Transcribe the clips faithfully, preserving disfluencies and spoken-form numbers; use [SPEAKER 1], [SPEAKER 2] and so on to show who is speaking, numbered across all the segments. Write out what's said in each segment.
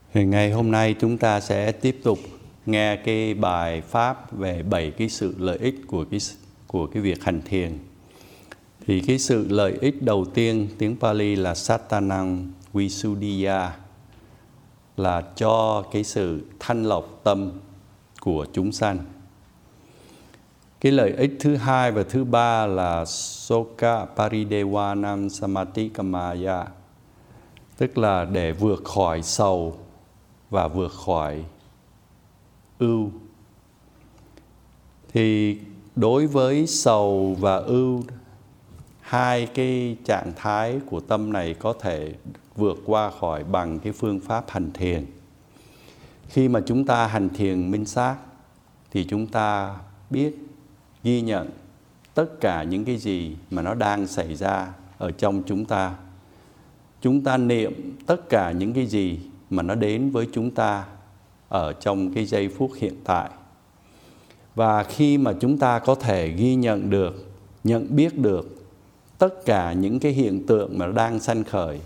[SPEAKER 1] Thì ngày hôm nay chúng ta sẽ tiếp tục nghe cái bài pháp về bảy cái sự lợi ích của cái của cái việc hành thiền. Thì cái sự lợi ích đầu tiên, tiếng Pali là Sattanang Visuddhiya, là cho cái sự thanh lọc tâm của chúng sanh. Cái lợi ích thứ hai và thứ ba là Soka Paridevanam Samatikamaya, tức là để vượt khỏi sầu và vượt khỏi ưu. Thì đối với sầu và ưu, hai cái trạng thái của tâm này có thể vượt qua khỏi bằng cái phương pháp hành thiền. Khi mà chúng ta hành thiền minh sát thì chúng ta biết ghi nhận tất cả những cái gì mà nó đang xảy ra ở trong chúng ta. Chúng ta niệm tất cả những cái gì mà nó đến với chúng ta ở trong cái giây phút hiện tại. Và khi mà chúng ta có thể ghi nhận được, nhận biết được tất cả những cái hiện tượng mà nó đang sanh khởi,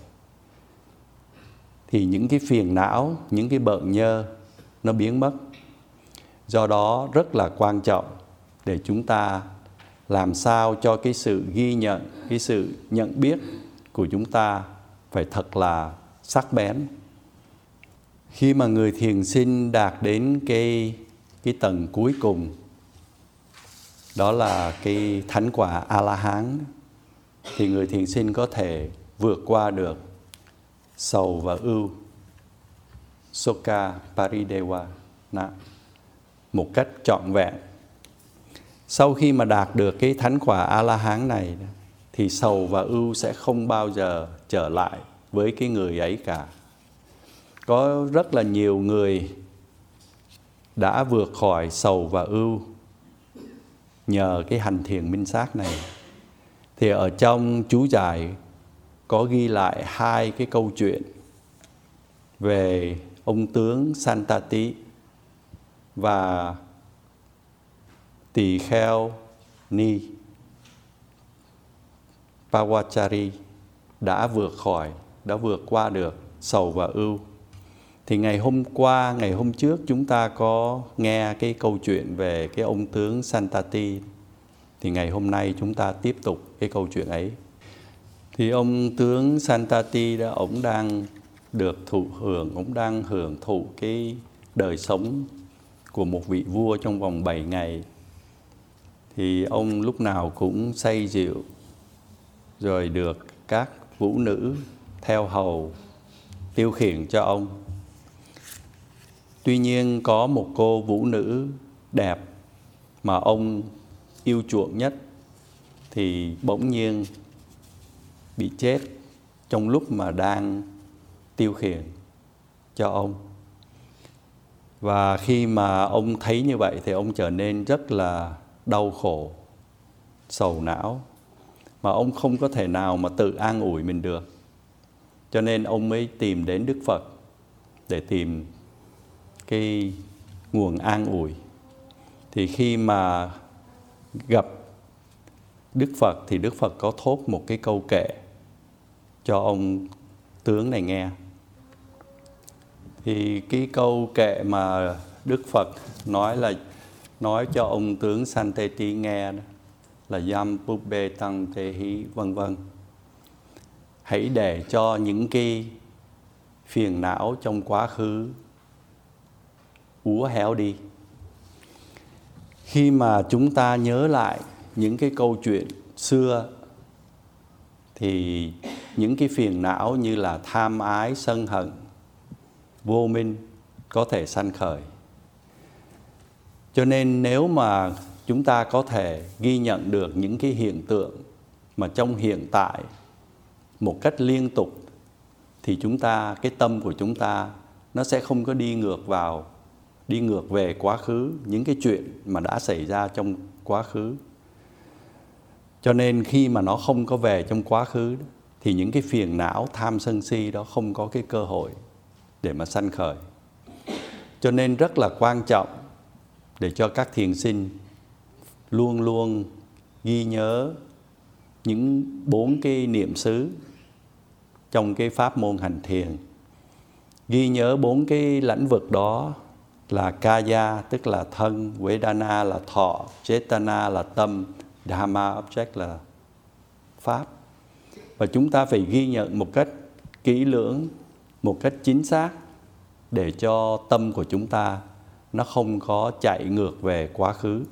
[SPEAKER 1] thì những cái phiền não, những cái bợn nhơ nó biến mất. Do đó rất là quan trọng để chúng ta làm sao cho cái sự ghi nhận, cái sự nhận biết của chúng ta phải thật là sắc bén. Khi mà người thiền sinh đạt đến cái, cái tầng cuối cùng, đó là cái thánh quả A-la-hán, thì người thiền sinh có thể vượt qua được sầu và ưu, Soka Paridevana, một cách trọn vẹn. Sau khi mà đạt được cái thánh quả A-la-hán này, thì sầu và ưu sẽ không bao giờ trở lại với cái người ấy cả. Có rất là nhiều người đã vượt khỏi sầu và ưu nhờ cái hành thiền minh sát này. Thì ở trong chú giải có ghi lại hai cái câu chuyện về ông tướng Santati và tỳ kheo Ni Pawachari đã vượt khỏi, đã vượt qua được sầu và ưu. Thì ngày hôm qua, ngày hôm trước chúng ta có nghe cái câu chuyện về cái ông tướng Santati. Thì ngày hôm nay chúng ta tiếp tục cái câu chuyện ấy. Thì ông tướng Santati đó, ông đang được thụ hưởng, ông đang hưởng thụ cái đời sống của một vị vua trong vòng bảy ngày. Thì ông lúc nào cũng say rượu, rồi được các vũ nữ theo hầu tiêu khiển cho ông. Tuy nhiên có một cô vũ nữ đẹp mà ông yêu chuộng nhất thì bỗng nhiên bị chết trong lúc mà đang tiêu khiển cho ông. Và khi mà ông thấy như vậy thì ông trở nên rất là đau khổ, sầu não, mà ông không có thể nào mà tự an ủi mình được. Cho nên ông mới tìm đến Đức Phật để tìm cái nguồn an ủi. Thì khi mà gặp Đức Phật thì Đức Phật có thốt một cái câu kệ cho ông tướng này nghe. Thì cái câu kệ mà Đức Phật nói là nói cho ông tướng Santati nghe đó, là Yam Pubbe Tăng Tehi vân vân. Hãy để cho những cái phiền não trong quá khứ úa héo đi. Khi mà chúng ta nhớ lại những cái câu chuyện xưa thì những cái phiền não như là tham ái, sân hận, vô minh có thể sanh khởi. Cho nên nếu mà chúng ta có thể ghi nhận được những cái hiện tượng mà trong hiện tại một cách liên tục, thì chúng ta, cái tâm của chúng ta nó sẽ không có đi ngược vào, đi ngược về quá khứ, những cái chuyện mà đã xảy ra trong quá khứ. Cho nên khi mà nó không có về trong quá khứ thì những cái phiền não tham sân si đó không có cái cơ hội để mà sanh khởi. Cho nên rất là quan trọng để cho các thiền sinh luôn luôn ghi nhớ những bốn cái niệm xứ trong cái pháp môn hành thiền. Ghi nhớ bốn cái lĩnh vực đó là Kaya tức là thân, Vedana là thọ, Chetana là tâm, Dhamma object là pháp. Và chúng ta phải ghi nhận một cách kỹ lưỡng, một cách chính xác để cho tâm của chúng ta nó không có chạy ngược về quá khứ.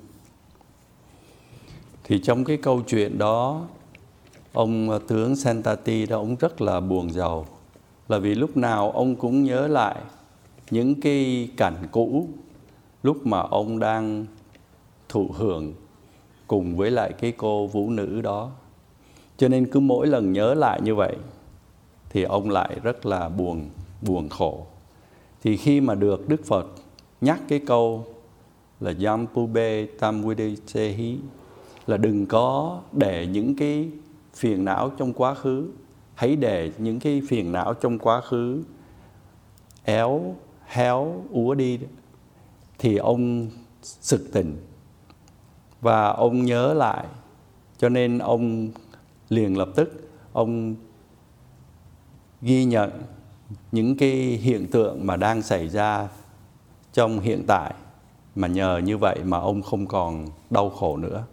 [SPEAKER 1] Thì trong cái câu chuyện đó, ông tướng Santati đó, ông rất là buồn rầu. Là vì lúc nào ông cũng nhớ lại những cái cảnh cũ lúc mà ông đang thụ hưởng cùng với lại cái cô vũ nữ đó. Cho nên cứ mỗi lần nhớ lại như vậy thì ông lại rất là buồn, buồn khổ. Thì khi mà được Đức Phật nhắc cái câu là Yampube Tamvidesehi, là đừng có để những cái phiền não trong quá khứ, hãy để những cái phiền não trong quá khứ éo, héo, úa đi, thì ông sực tỉnh và ông nhớ lại. Cho nên ông liền lập tức ông ghi nhận những cái hiện tượng mà đang xảy ra trong hiện tại, mà nhờ như vậy mà ông không còn đau khổ nữa.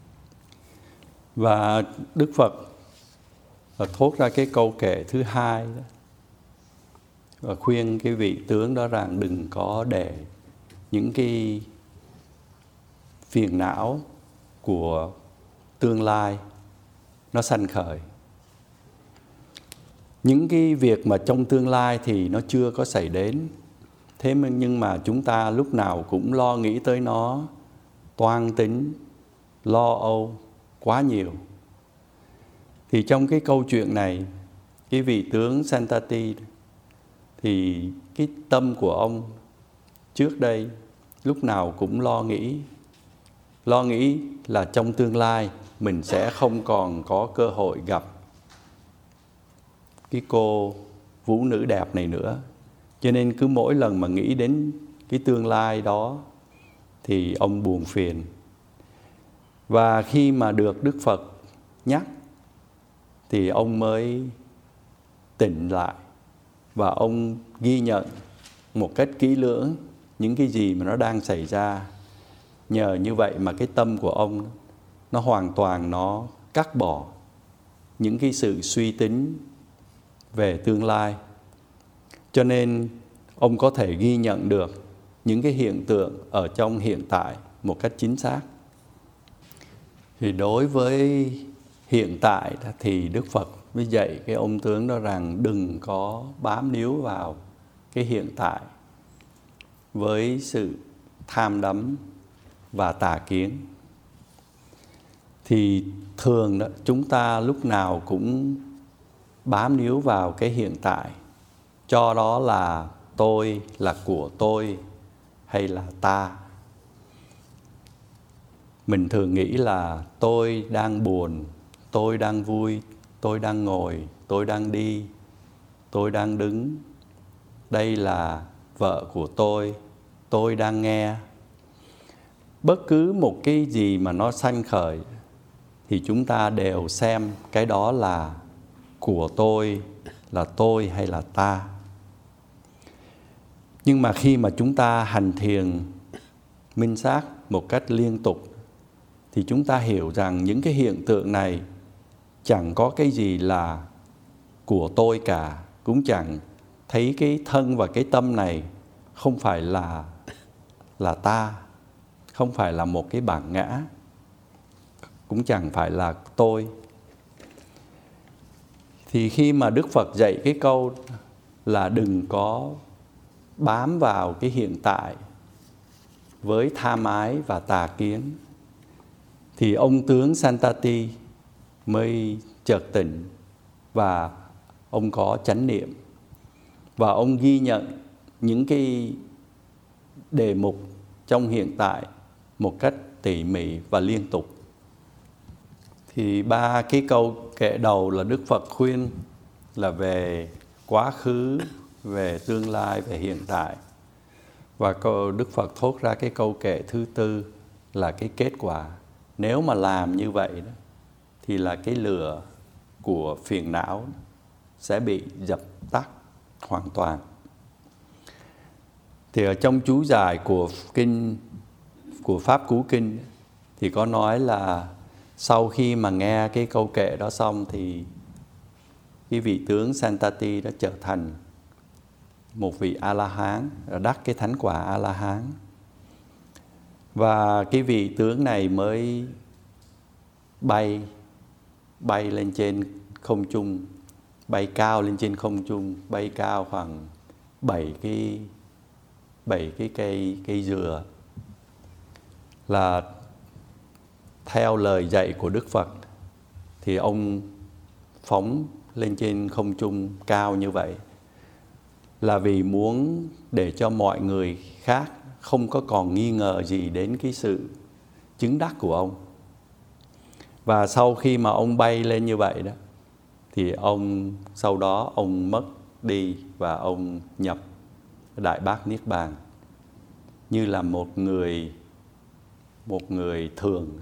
[SPEAKER 1] Và Đức Phật thốt ra cái câu kệ thứ hai đó, và khuyên cái vị tướng đó rằng đừng có để những cái phiền não của tương lai nó sanh khởi. Những cái việc mà trong tương lai thì nó chưa có xảy đến, thế nhưng mà chúng ta lúc nào cũng lo nghĩ tới nó, toan tính, lo âu quá nhiều. Thì trong cái câu chuyện này, cái vị tướng Santati thì cái tâm của ông trước đây lúc nào cũng lo nghĩ. Lo nghĩ là trong tương lai mình sẽ không còn có cơ hội gặp cái cô vũ nữ đẹp này nữa. Cho nên cứ mỗi lần mà nghĩ đến cái tương lai đó thì ông buồn phiền. Và khi mà được Đức Phật nhắc thì ông mới tỉnh lại và ông ghi nhận một cách kỹ lưỡng những cái gì mà nó đang xảy ra. Nhờ như vậy mà cái tâm của ông nó hoàn toàn nó cắt bỏ những cái sự suy tính về tương lai. Cho nên ông có thể ghi nhận được những cái hiện tượng ở trong hiện tại một cách chính xác. Thì đối với hiện tại thì Đức Phật mới dạy cái ông tướng đó rằng đừng có bám níu vào cái hiện tại với sự tham đắm và tà kiến. Thì thường đó, chúng ta lúc nào cũng bám níu vào cái hiện tại, cho đó là tôi, là của tôi hay là ta. Mình thường nghĩ là tôi đang buồn, tôi đang vui, tôi đang ngồi, tôi đang đi, tôi đang đứng. Đây là vợ của tôi, tôi đang nghe. Bất cứ một cái gì mà nó sanh khởi thì chúng ta đều xem cái đó là của tôi, là tôi hay là ta. Nhưng mà khi mà chúng ta hành thiền minh sát một cách liên tục thì chúng ta hiểu rằng những cái hiện tượng này chẳng có cái gì là của tôi cả, cũng chẳng thấy cái thân và cái tâm này không phải là là ta, không phải là một cái bản ngã, cũng chẳng phải là tôi. Thì khi mà Đức Phật dạy cái câu là đừng có bám vào cái hiện tại với tham ái và tà kiến, thì ông tướng Santati mới chợt tỉnh và ông có chánh niệm. Và ông ghi nhận những cái đề mục trong hiện tại một cách tỉ mỉ và liên tục. Thì ba cái câu kệ đầu là Đức Phật khuyên là về quá khứ, về tương lai, về hiện tại. Và câu Đức Phật thốt ra cái câu kệ thứ tư là cái kết quả. Nếu mà làm như vậy đó, thì là cái lửa của phiền não sẽ bị dập tắt hoàn toàn. Thì ở trong chú giải của kinh của Pháp Cú Kinh thì có nói là sau khi mà nghe cái câu kệ đó xong thì cái vị tướng Santati đã trở thành một vị A-la-hán, đắc cái thánh quả A-la-hán. Và cái vị tướng này mới bay bay lên trên không trung, bay cao lên trên không trung, bay cao khoảng bảy cái bảy cái cây cây dừa, là theo lời dạy của Đức Phật thì ông phóng lên trên không trung cao như vậy là vì muốn để cho mọi người khác không có còn nghi ngờ gì đến cái sự chứng đắc của ông. Và sau khi mà ông bay lên như vậy đó thì ông sau đó ông mất đi và ông nhập Đại Bát Niết Bàn như là một người một người thường.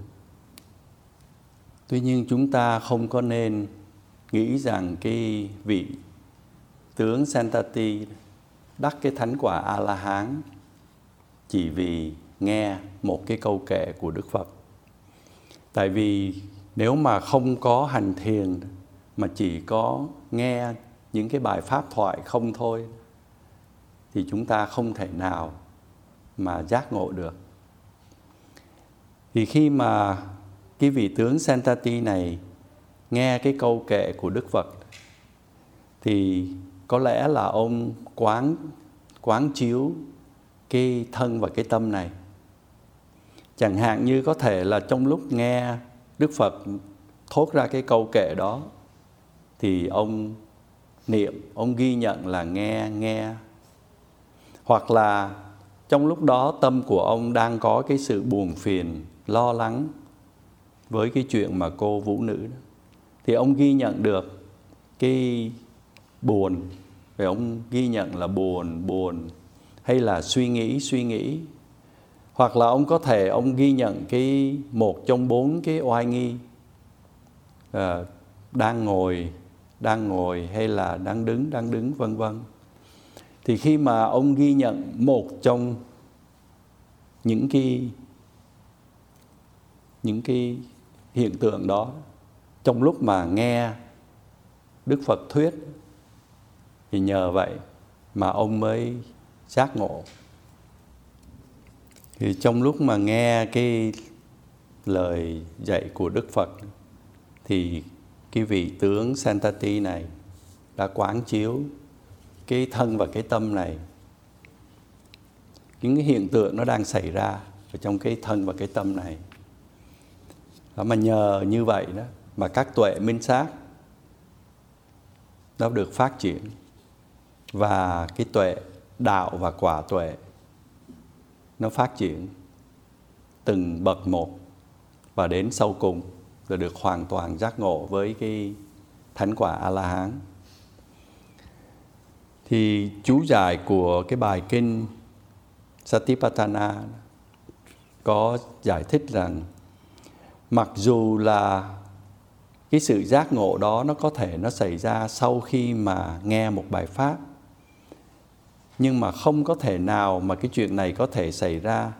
[SPEAKER 1] Tuy nhiên chúng ta không có nên nghĩ rằng cái vị tướng Santati đắc cái thánh quả A-la-hán chỉ vì nghe một cái câu kệ của Đức Phật. Tại vì nếu mà không có hành thiền mà chỉ có nghe những cái bài pháp thoại không thôi thì chúng ta không thể nào mà giác ngộ được. Thì khi mà cái vị tướng Santati này nghe cái câu kệ của Đức Phật thì có lẽ là ông quán quán chiếu cái thân và cái tâm này. Chẳng hạn như có thể là trong lúc nghe Đức Phật thốt ra cái câu kệ đó thì ông niệm, ông ghi nhận là nghe, nghe. Hoặc là trong lúc đó tâm của ông đang có cái sự buồn phiền, lo lắng với cái chuyện mà cô vũ nữ đó. Thì ông ghi nhận được cái buồn, rồi ông ghi nhận là buồn, buồn, hay là suy nghĩ, suy nghĩ. Hoặc là ông có thể ông ghi nhận cái một trong bốn cái oai nghi, à, đang ngồi, đang ngồi hay là đang đứng, đang đứng vân vân. Thì khi mà ông ghi nhận một trong những cái những cái hiện tượng đó trong lúc mà nghe Đức Phật thuyết thì nhờ vậy mà ông mới giác ngộ. Thì trong lúc mà nghe cái lời dạy của Đức Phật thì cái vị tướng Santati này đã quán chiếu cái thân và cái tâm này, những cái hiện tượng nó đang xảy ra ở trong cái thân và cái tâm này. Đó, mà nhờ như vậy đó mà các tuệ minh sát nó được phát triển, và cái tuệ đạo và quả tuệ nó phát triển từng bậc một, và đến sau cùng là được hoàn toàn giác ngộ với cái thánh quả A-la-hán. Thì chú giải của cái bài kinh Satipatthana có giải thích rằng mặc dù là cái sự giác ngộ đó nó có thể nó xảy ra sau khi mà nghe một bài pháp, nhưng mà không có thể nào mà cái chuyện này có thể xảy ra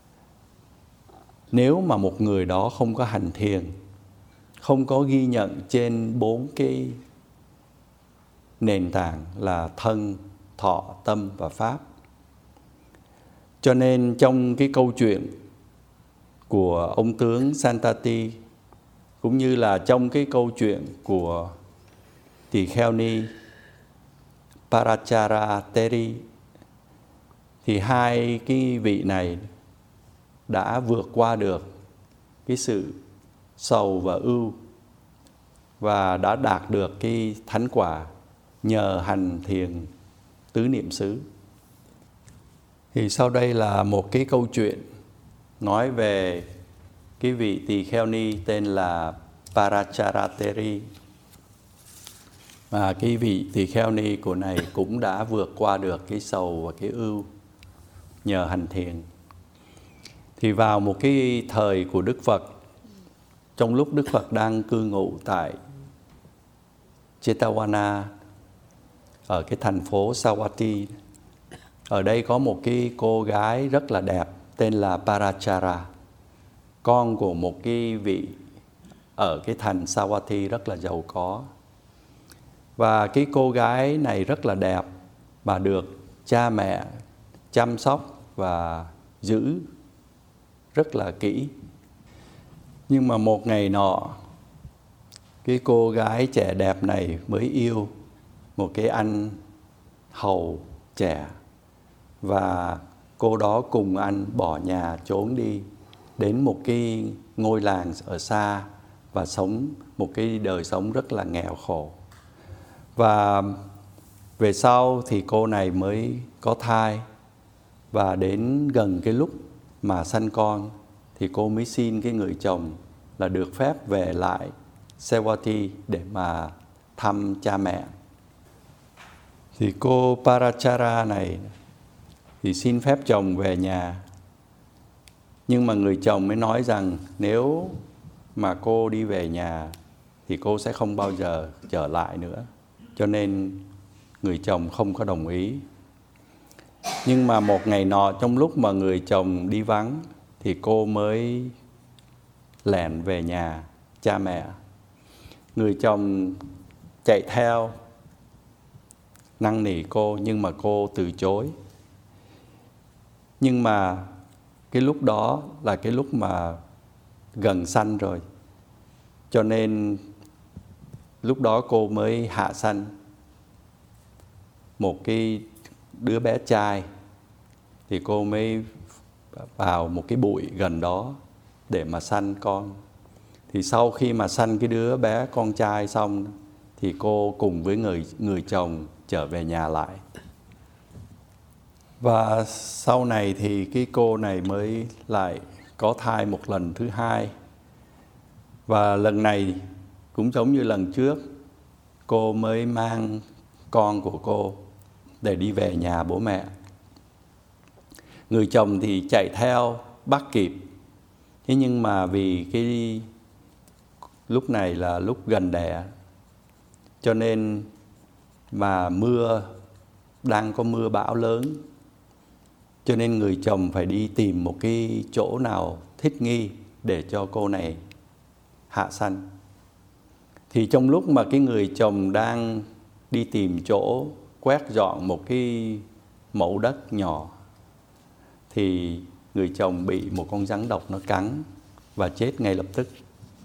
[SPEAKER 1] nếu mà một người đó không có hành thiền, không có ghi nhận trên bốn cái nền tảng là thân, thọ, tâm và pháp. Cho nên trong cái câu chuyện của ông tướng Santati, cũng như là trong cái câu chuyện của Tỳ Kheo Ni Paracharateri, thì hai cái vị này đã vượt qua được cái sự sầu và ưu và đã đạt được cái thánh quả nhờ hành thiền tứ niệm xứ. Thì sau đây là một cái câu chuyện nói về cái vị Tỳ Kheo Ni tên là Paracharateri. Và cái vị Tỳ Kheo Ni của này cũng đã vượt qua được cái sầu và cái ưu nhờ hành thiền. Thì vào một cái thời của Đức Phật, trong lúc Đức Phật đang cư ngụ tại Jetavana ở cái thành phố Savatthi Ở đây có một cái cô gái rất là đẹp tên là Parachara, con của một cái vị ở cái thành Savatthi rất là giàu có. Và cái cô gái này rất là đẹp, bà được cha mẹ chăm sóc và giữ rất là kỹ. Nhưng mà một ngày nọ, cái cô gái trẻ đẹp này mới yêu một cái anh hầu trẻ, và cô đó cùng anh bỏ nhà trốn đi đến một cái ngôi làng ở xa và sống một cái đời sống rất là nghèo khổ. Và về sau thì cô này mới có thai, và đến gần cái lúc mà sanh con thì cô mới xin cái người chồng là được phép về lại Savatthi để mà thăm cha mẹ. Thì cô Parachara này thì xin phép chồng về nhà. Nhưng mà người chồng mới nói rằng nếu mà cô đi về nhà thì cô sẽ không bao giờ trở lại nữa. Cho nên người chồng không có đồng ý. Nhưng mà một ngày nọ, trong lúc mà người chồng đi vắng thì cô mới lẻn về nhà cha mẹ. Người chồng chạy theo năn nỉ cô, nhưng mà cô từ chối. Nhưng mà cái lúc đó là cái lúc mà gần sanh rồi, cho nên lúc đó cô mới hạ sanh một cái đứa bé trai. Thì cô mới vào một cái bụi gần đó để mà sanh con. Thì sau khi mà sanh cái đứa bé con trai xong thì cô cùng với người, người chồng trở về nhà lại. Và sau này thì cái cô này mới lại có thai một lần thứ hai. Và lần này cũng giống như lần trước, cô mới mang con của cô để đi về nhà bố mẹ. Người chồng thì chạy theo bắt kịp. Thế nhưng mà vì cái lúc này là lúc gần đẻ, cho nên mà mưa, đang có mưa bão lớn, cho nên người chồng phải đi tìm một cái chỗ nào thích nghi để cho cô này hạ sanh. Thì trong lúc mà cái người chồng đang đi tìm chỗ quét dọn một cái mẫu đất nhỏ, thì người chồng bị một con rắn độc nó cắn và chết ngay lập tức.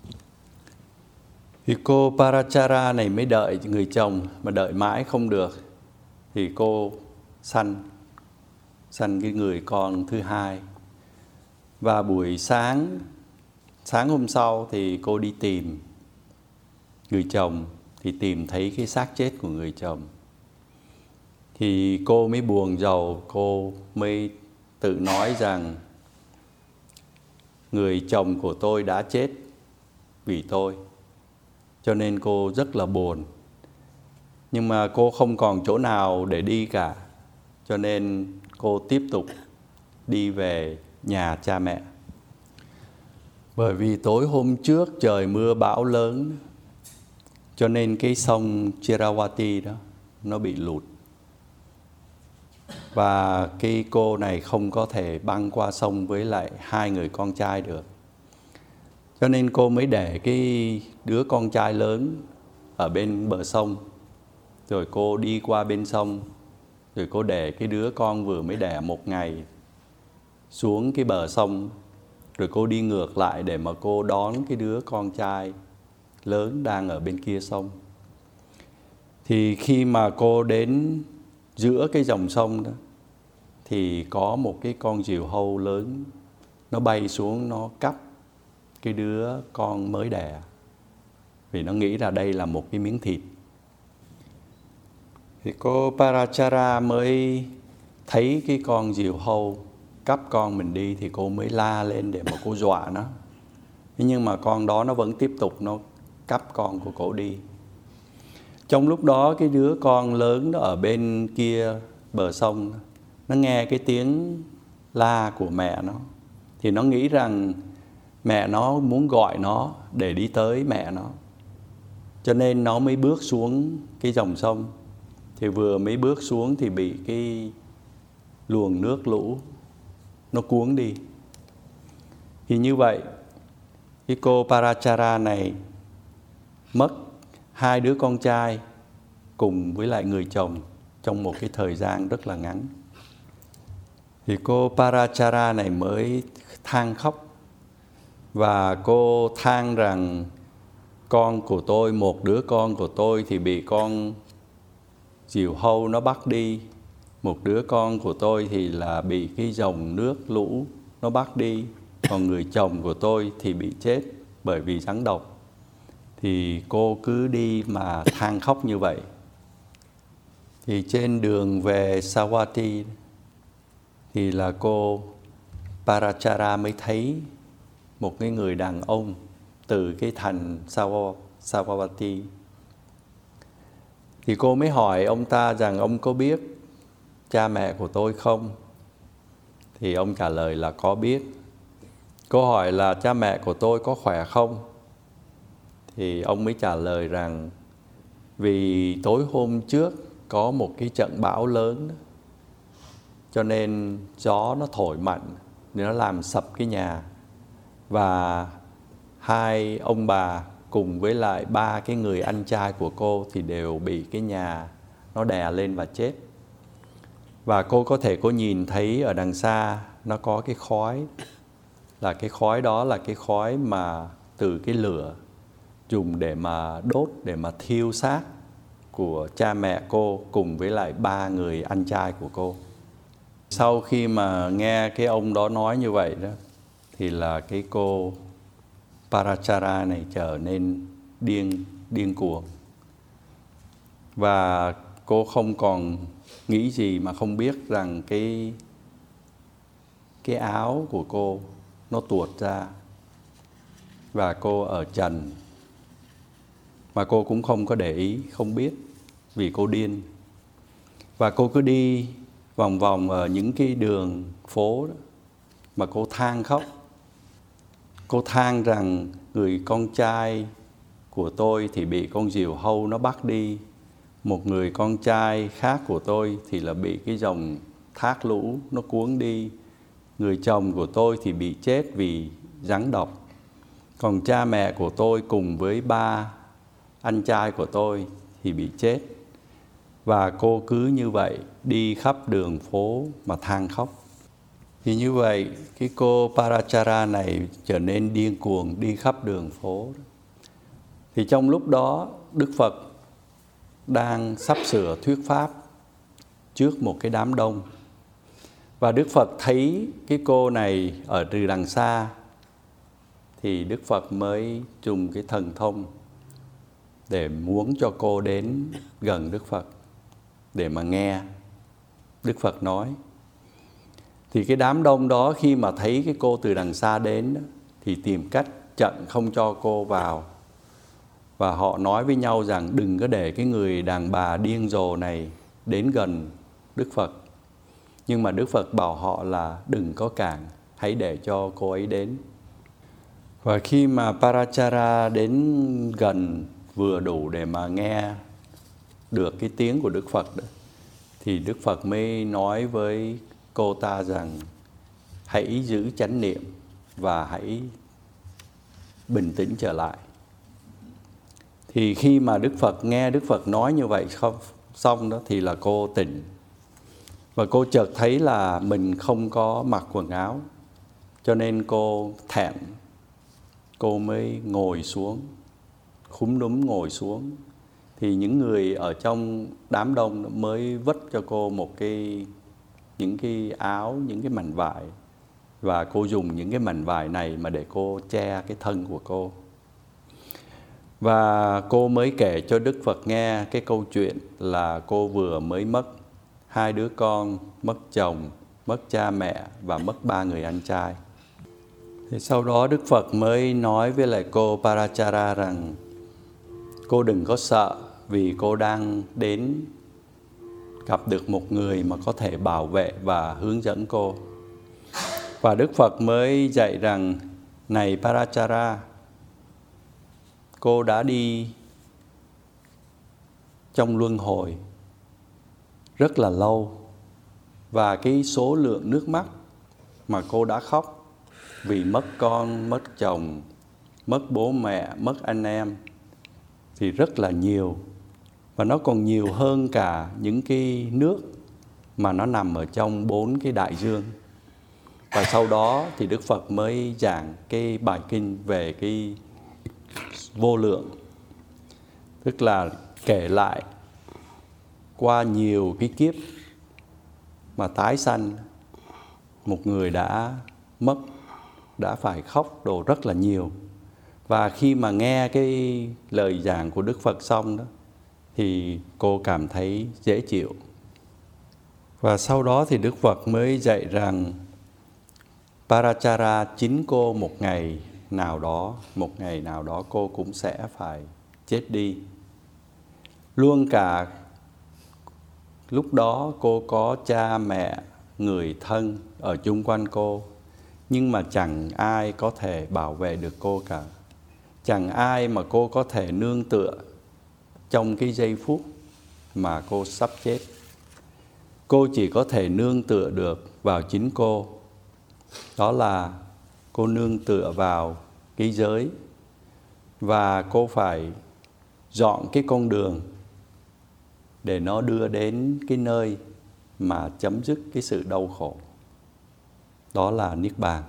[SPEAKER 1] Thì cô Parachara này mới đợi người chồng, mà đợi mãi không được thì cô sanh sanh cái người con thứ hai. Và buổi sáng sáng hôm sau thì cô đi tìm người chồng, thì tìm thấy cái xác chết của người chồng. Thì cô mới buồn rầu, cô mới tự nói rằng người chồng của tôi đã chết vì tôi, cho nên cô rất là buồn. Nhưng mà cô không còn chỗ nào để đi cả, cho nên cô tiếp tục đi về nhà cha mẹ. Bởi vì tối hôm trước trời mưa bão lớn, cho nên cái sông Chiravati đó nó bị lụt. Và cái cô này không có thể băng qua sông với lại hai người con trai được. Cho nên cô mới để cái đứa con trai lớn ở bên bờ sông, rồi cô đi qua bên sông, rồi cô để cái đứa con vừa mới đẻ một ngày xuống cái bờ sông, rồi cô đi ngược lại để mà cô đón cái đứa con trai lớn đang ở bên kia sông. Thì khi mà cô đến giữa cái dòng sông đó, thì có một cái con diều hâu lớn nó bay xuống, nó cắp cái đứa con mới đẻ, vì nó nghĩ là đây là một cái miếng thịt. Thì cô Parachara mới thấy cái con diều hâu cắp con mình đi, thì cô mới la lên để mà cô dọa nó. Thế nhưng mà con đó nó vẫn tiếp tục nó cắp con của cô đi. Trong lúc đó cái đứa con lớn nó ở bên kia bờ sông, nó nghe cái tiếng la của mẹ nó, thì nó nghĩ rằng mẹ nó muốn gọi nó để đi tới mẹ nó, cho nên nó mới bước xuống cái dòng sông. Thì vừa mới bước xuống thì bị cái luồng nước lũ nó cuốn đi. Thì như vậy, cái cô Parachara này mất hai đứa con trai cùng với lại người chồng trong một cái thời gian rất là ngắn. Thì cô Parachara này mới than khóc, và cô than rằng con của tôi, một đứa con của tôi thì bị con diều hâu nó bắt đi, một đứa con của tôi thì là bị cái dòng nước lũ nó bắt đi, còn người chồng của tôi thì bị chết bởi vì rắn độc. Thì cô cứ đi mà than khóc như vậy. Thì trên đường về Savatthi thì là cô Parachara mới thấy một cái người đàn ông từ cái thành Savatthi. Thì cô mới hỏi ông ta rằng ông có biết cha mẹ của tôi không? Thì ông trả lời là có biết. Cô hỏi là cha mẹ của tôi có khỏe không? Thì ông mới trả lời rằng vì tối hôm trước có một cái trận bão lớn, cho nên gió nó thổi mạnh, nó làm sập cái nhà. Và hai ông bà cùng với lại ba cái người anh trai của cô thì đều bị cái nhà nó đè lên và chết. Và cô có thể cô nhìn thấy ở đằng xa nó có cái khói, là cái khói đó là cái khói mà từ cái lửa dùng để mà đốt, để mà thiêu xác của cha mẹ cô cùng với lại ba người anh trai của cô. Sau khi mà nghe cái ông đó nói như vậy đó, thì là cái cô Parachara này trở nên điên, điên cuồng. Và cô không còn nghĩ gì mà không biết rằng cái, cái áo của cô nó tuột ra và cô ở trần. Mà cô cũng không có để ý, không biết vì cô điên. Và cô cứ đi vòng vòng ở những cái đường phố đó, mà cô than khóc. Cô than rằng người con trai của tôi thì bị con diều hâu nó bắt đi, một người con trai khác của tôi thì là bị cái dòng thác lũ nó cuốn đi, người chồng của tôi thì bị chết vì rắn độc, còn cha mẹ của tôi cùng với ba anh trai của tôi thì bị chết. Và cô cứ như vậy đi khắp đường phố mà than khóc. Thì như vậy cái cô Parachara này trở nên điên cuồng đi khắp đường phố. Thì trong lúc đó Đức Phật đang sắp sửa thuyết pháp trước một cái đám đông. Và Đức Phật thấy cái cô này ở từ đằng xa, thì Đức Phật mới dùng cái thần thông để muốn cho cô đến gần Đức Phật để mà nghe Đức Phật nói. Thì cái đám đông đó khi mà thấy cái cô từ đằng xa đến thì tìm cách chặn không cho cô vào. Và họ nói với nhau rằng đừng có để cái người đàn bà điên rồ này đến gần Đức Phật. Nhưng mà Đức Phật bảo họ là đừng có cản, hãy để cho cô ấy đến. Và khi mà Parachara đến gần vừa đủ để mà nghe được cái tiếng của Đức Phật đó, thì Đức Phật mới nói với cô ta rằng hãy giữ chánh niệm và hãy bình tĩnh trở lại. Thì khi mà Đức Phật nghe Đức Phật nói như vậy không xong đó thì là cô tỉnh. Và cô chợt thấy là mình không có mặc quần áo, cho nên cô thẹn. Cô mới ngồi xuống, khúm núm ngồi xuống. Thì những người ở trong đám đông mới vất cho cô một cái những cái áo, những cái mảnh vải. Và cô dùng những cái mảnh vải này mà để cô che cái thân của cô. Và cô mới kể cho Đức Phật nghe cái câu chuyện là cô vừa mới mất hai đứa con, mất chồng, mất cha mẹ và mất ba người anh trai. Thì sau đó Đức Phật mới nói với lại cô Parachara rằng cô đừng có sợ, vì cô đang đến gặp được một người mà có thể bảo vệ và hướng dẫn cô. Và Đức Phật mới dạy rằng này Parachara, cô đã đi trong luân hồi rất là lâu Và cái số lượng nước mắt mà cô đã khóc vì mất con, mất chồng, mất bố mẹ, mất anh em thì rất là nhiều. Và nó còn nhiều hơn cả những cái nước mà nó nằm ở trong bốn cái đại dương. Và sau đó thì Đức Phật mới giảng cái bài kinh về cái vô lượng. Tức là kể lại qua nhiều cái kiếp mà tái sanh, một người đã mất, đã phải khóc đồ rất là nhiều. Và khi mà nghe cái lời giảng của Đức Phật xong đó, thì cô cảm thấy dễ chịu. Và sau đó thì Đức Phật mới dạy rằng Parachara, chính cô một ngày nào đó, một ngày nào đó cô cũng sẽ phải chết đi. Luôn cả lúc đó cô có cha mẹ, người thân ở chung quanh cô, nhưng mà chẳng ai có thể bảo vệ được cô cả. Chẳng ai mà cô có thể nương tựa trong cái giây phút mà cô sắp chết. Cô chỉ có thể nương tựa được vào chính cô. Đó là cô nương tựa vào cái giới. Và cô phải dọn cái con đường để nó đưa đến cái nơi mà chấm dứt cái sự đau khổ. Đó là Niết Bàn.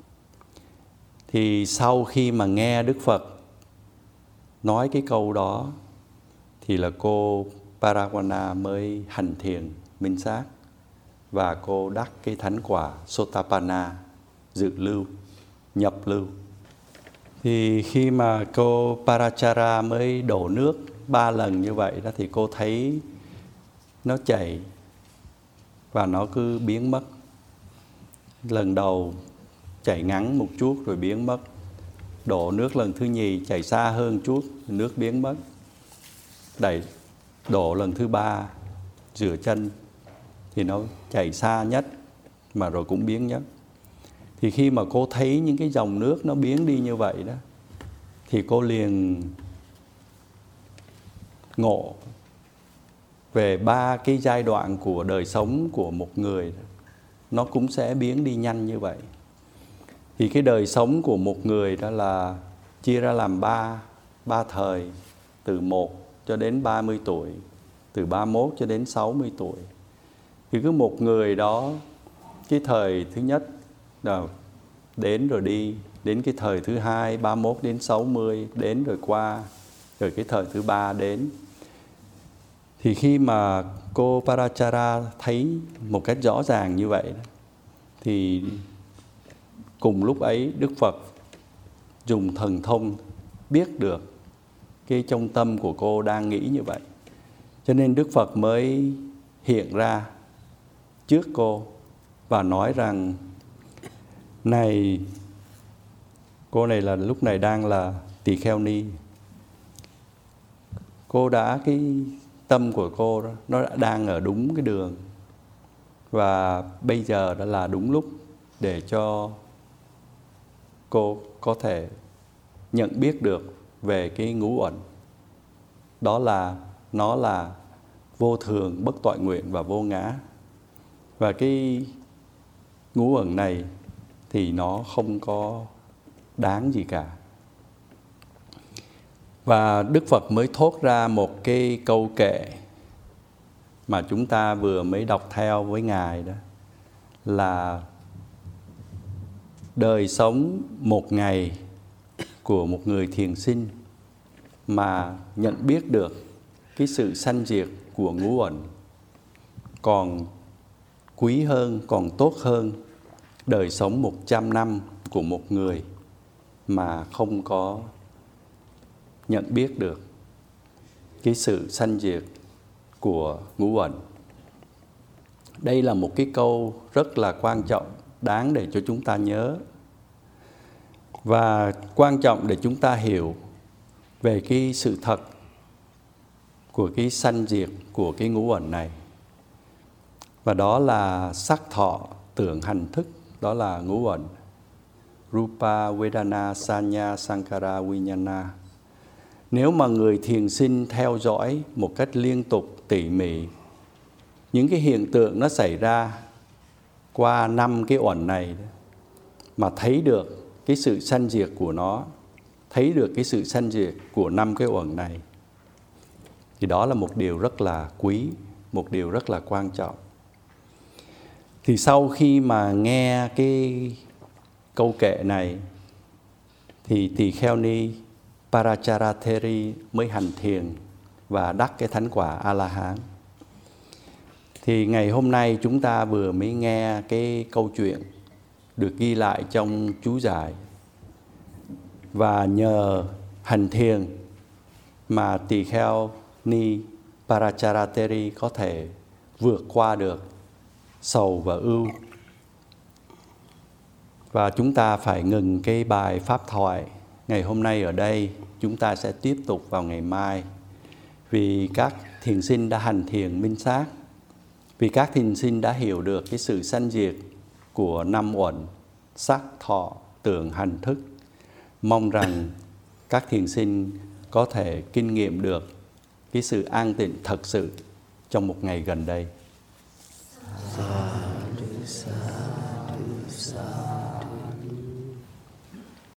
[SPEAKER 1] Thì sau khi mà nghe Đức Phật nói cái câu đó, thì là cô Parawana mới hành thiền minh sát, và cô đắc cái thánh quả Sotapanna, dự lưu, nhập lưu. Thì khi mà cô Parachara mới đổ nước ba lần như vậy đó, thì cô thấy nó chảy và nó cứ biến mất. Lần đầu chảy ngắn một chút rồi biến mất. Đổ nước lần thứ nhì chảy xa hơn chút, nước biến mất. Đẩy đổ lần thứ ba, rửa chân thì nó chảy xa nhất mà rồi cũng biến nhất. Thì khi mà cô thấy những cái dòng nước nó biến đi như vậy đó, thì cô liền ngộ về ba cái giai đoạn của đời sống của một người, nó cũng sẽ biến đi nhanh như vậy. Thì cái đời sống của một người đó là chia ra làm ba, ba thời, từ một cho đến ba mươi tuổi, từ ba mươi mốt cho đến sáu mươi tuổi. Thì cứ một người đó, cái thời thứ nhất là đến rồi đi, đến cái thời thứ hai, ba mươi mốt đến sáu mươi, đến rồi qua, rồi cái thời thứ ba đến. Thì khi mà cô Parachara thấy một cách rõ ràng như vậy, thì cùng lúc ấy Đức Phật dùng thần thông biết được cái trong tâm của cô đang nghĩ như vậy. Cho nên Đức Phật mới hiện ra trước cô và nói rằng: này, cô này là lúc này đang là tỳ kheo ni. Cô đã, cái tâm của cô đó, nó đã đang ở đúng cái đường. Và bây giờ đã là đúng lúc để cho cô có thể nhận biết được về cái ngũ uẩn. Đó là, nó là vô thường, bất toại nguyện và vô ngã. Và cái ngũ uẩn này thì nó không có đáng gì cả. Và Đức Phật mới thốt ra một cái câu kệ mà chúng ta vừa mới đọc theo với Ngài đó, là đời sống một ngày của một người thiền sinh mà nhận biết được cái sự sanh diệt của ngũ uẩn còn quý hơn, còn tốt hơn đời sống một trăm năm của một người mà không có nhận biết được cái sự sanh diệt của ngũ uẩn. Đây là một cái câu rất là quan trọng, đáng để cho chúng ta nhớ. Và quan trọng để chúng ta hiểu về cái sự thật của cái sanh diệt của cái ngũ uẩn này. Và đó là sắc thọ, tưởng, hành, thức. Đó là ngũ uẩn. Rupa, Vedana, Sanya, Sankara, Vijnana. Nếu mà người thiền sinh theo dõi một cách liên tục tỉ mỉ những cái hiện tượng nó xảy ra qua năm cái uẩn này mà thấy được cái sự sanh diệt của nó, thấy được cái sự sanh diệt của năm cái uẩn này, thì đó là một điều rất là quý, một điều rất là quan trọng. Thì sau khi mà nghe cái câu kệ này thì tỳ kheo ni Paracharatheri mới hành thiền và đắc cái thánh quả A-la-hán. Thì ngày hôm nay chúng ta vừa mới nghe cái câu chuyện được ghi lại trong chú giải. Và nhờ hành thiền mà tỳ kheo ni Paracharatheri có thể vượt qua được sầu và ưu. Và chúng ta phải ngừng cái bài pháp thoại ngày hôm nay ở đây. Chúng ta sẽ tiếp tục vào ngày mai. Vì các thiền sinh đã hành thiền minh sát, vì các thiền sinh đã hiểu được cái sự sanh diệt của năm uẩn sắc, thọ, tưởng, hành, thức. Mong rằng các thiền sinh có thể kinh nghiệm được cái sự an tịnh thật sự trong một ngày gần đây. Sadhu, sadhu, sadhu.